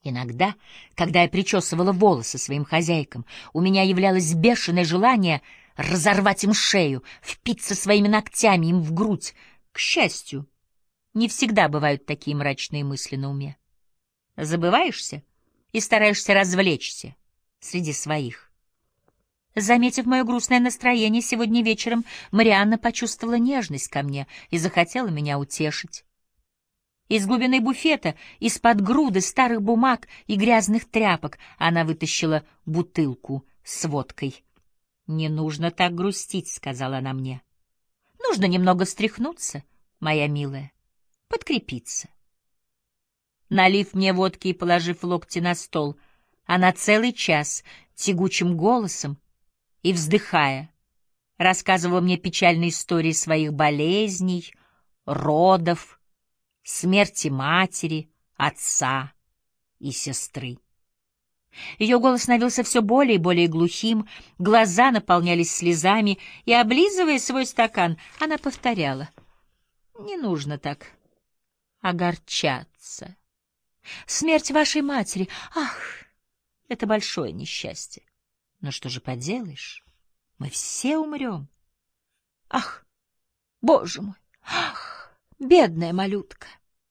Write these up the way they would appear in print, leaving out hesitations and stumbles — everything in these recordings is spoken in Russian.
Иногда, когда я причесывала волосы своим хозяйкам, у меня являлось бешеное желание разорвать им шею, впиться своими ногтями им в грудь. К счастью, не всегда бывают такие мрачные мысли на уме. Забываешься и стараешься развлечься среди своих. Заметив мое грустное настроение, сегодня вечером Марианна почувствовала нежность ко мне и захотела меня утешить. Из глубины буфета, из-под груды старых бумаг и грязных тряпок она вытащила бутылку с водкой. «Не нужно так грустить», — сказала она мне. «Нужно немного встряхнуться, моя милая, подкрепиться». Налив мне водки и положив локти на стол, она целый час тягучим голосом и вздыхая рассказывала мне печальные истории своих болезней, родов, смерти матери, отца и сестры. Ее голос становился все более и более глухим, глаза наполнялись слезами, и, облизывая свой стакан, она повторяла: «Не нужно так огорчаться. Смерть вашей матери, ах, это большое несчастье. Но что же поделаешь, мы все умрем. Ах, Боже мой, ах, бедная малютка».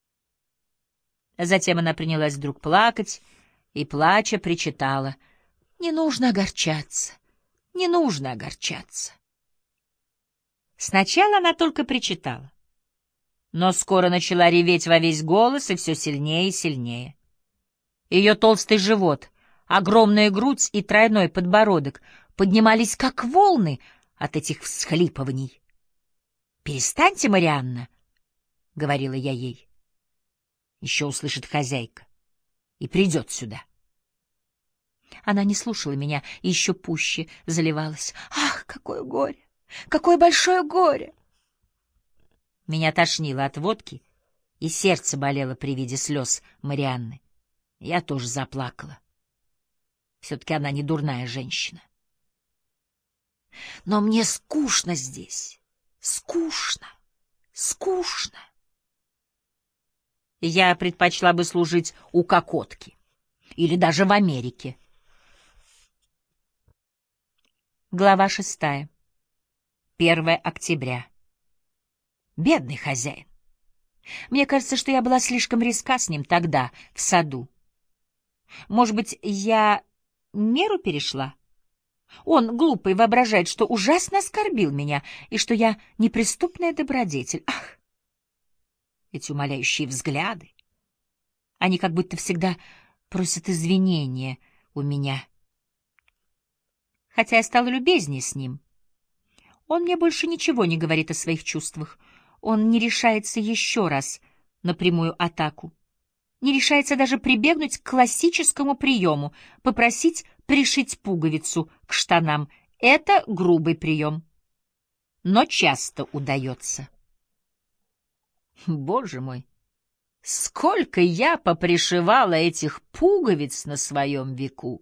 Затем она принялась вдруг плакать и, плача, причитала: «Не нужно огорчаться, не нужно огорчаться». Сначала она только причитала, но скоро начала реветь во весь голос и все сильнее и сильнее. Ее толстый живот, огромная грудь и тройной подбородок поднимались как волны от этих всхлипываний. «Перестаньте, Марианна», — говорила я ей. «Еще услышит хозяйка и придет сюда». Она не слушала меня и еще пуще заливалась. «Ах, какое горе! Какое большое горе!» Меня тошнило от водки, и сердце болело при виде слез Марианны. Я тоже заплакала. Все-таки она не дурная женщина. Но мне скучно здесь. Скучно. Скучно. Я предпочла бы служить у кокотки. Или даже в Америке. Глава 6. 1 октября. Бедный хозяин. Мне кажется, что я была слишком резка с ним тогда, в саду. Может быть, я меру перешла? Он, глупый, воображает, что ужасно оскорбил меня и что я неприступная добродетель. Ах! Эти умоляющие взгляды. Они как будто всегда просят извинения у меня. Хотя я стала любезнее с ним. Он мне больше ничего не говорит о своих чувствах. Он не решается еще раз на прямую атаку. Не решается даже прибегнуть к классическому приему — попросить пришить пуговицу к штанам. Это грубый прием, но часто удается. Боже мой, сколько я попришивала этих пуговиц на своем веку!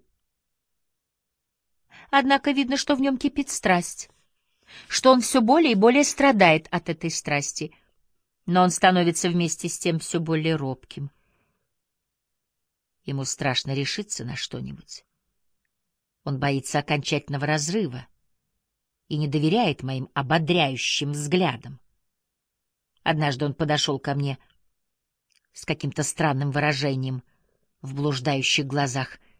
Однако видно, что в нем кипит страсть, что он все более и более страдает от этой страсти, но он становится вместе с тем все более робким. Ему страшно решиться на что-нибудь. Он боится окончательного разрыва и не доверяет моим ободряющим взглядам. Однажды он подошел ко мне с каким-то странным выражением в блуждающих глазах